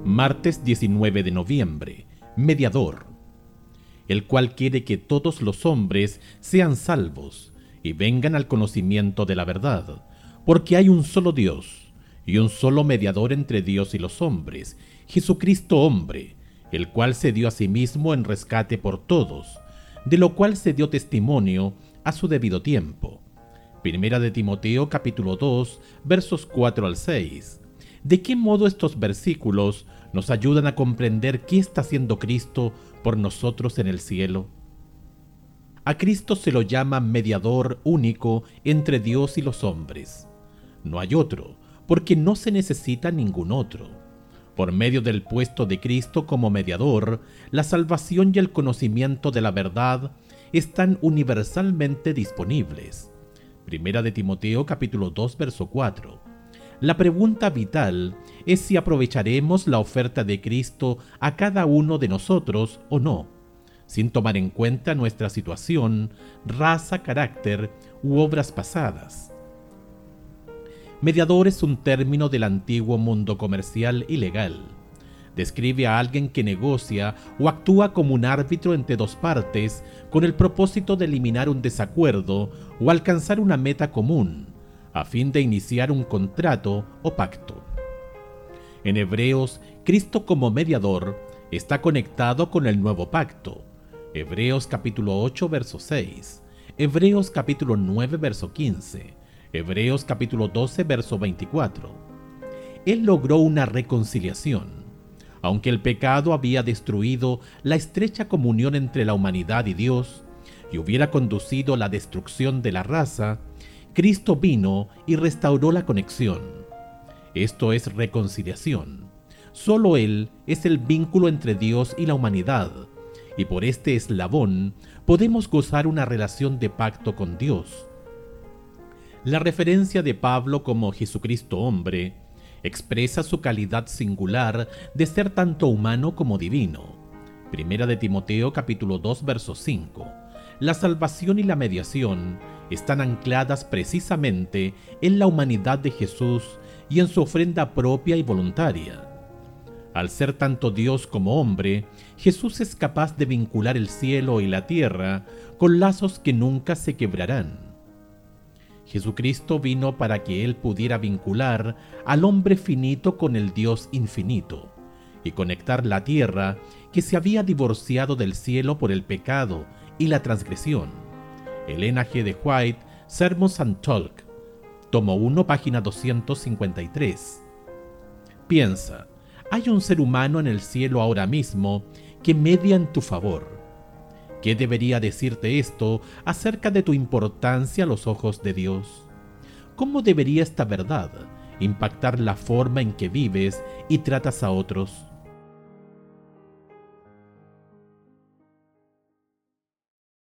Martes 19 de noviembre. Mediador, el cual quiere que todos los hombres sean salvos y vengan al conocimiento de la verdad, porque hay un solo Dios y un solo mediador entre Dios y los hombres, Jesucristo hombre, el cual se dio a sí mismo en rescate por todos, de lo cual se dio testimonio a su debido tiempo. Primera de Timoteo capítulo 2, versos 4 al 6. ¿De qué modo estos versículos nos ayudan a comprender qué está haciendo Cristo por nosotros en el cielo? A Cristo se lo llama mediador único entre Dios y los hombres. No hay otro, porque no se necesita ningún otro. Por medio del puesto de Cristo como mediador, la salvación y el conocimiento de la verdad están universalmente disponibles. Primera de Timoteo capítulo 2, verso 4. La pregunta vital es si aprovecharemos la oferta de Cristo a cada uno de nosotros o no, sin tomar en cuenta nuestra situación, raza, carácter u obras pasadas. Mediador es un término del antiguo mundo comercial y legal. Describe a alguien que negocia o actúa como un árbitro entre dos partes con el propósito de eliminar un desacuerdo o alcanzar una meta común, a fin de iniciar un contrato o pacto. En Hebreos, Cristo como mediador está conectado con el nuevo pacto. Hebreos capítulo 8, verso 6. Hebreos capítulo 9, verso 15. Hebreos capítulo 12, verso 24. Él logró una reconciliación. Aunque el pecado había destruido la estrecha comunión entre la humanidad y Dios y hubiera conducido a la destrucción de la raza, Cristo vino y restauró la conexión. Esto es reconciliación. Solo Él es el vínculo entre Dios y la humanidad, y por este eslabón podemos gozar una relación de pacto con Dios. La referencia de Pablo como Jesucristo hombre expresa su calidad singular de ser tanto humano como divino. Primera de Timoteo capítulo 2, verso 5. La salvación y la mediación están ancladas precisamente en la humanidad de Jesús y en su ofrenda propia y voluntaria. Al ser tanto Dios como hombre, Jesús es capaz de vincular el cielo y la tierra con lazos que nunca se quebrarán. Jesucristo vino para que Él pudiera vincular al hombre finito con el Dios infinito y conectar la tierra que se había divorciado del cielo por el pecado y la transgresión. Elena G. de White, Sermons and Talk, tomo 1, página 253. Piensa, hay un ser humano en el cielo ahora mismo que media en tu favor. ¿Qué debería decirte esto acerca de tu importancia a los ojos de Dios? ¿Cómo debería esta verdad impactar la forma en que vives y tratas a otros?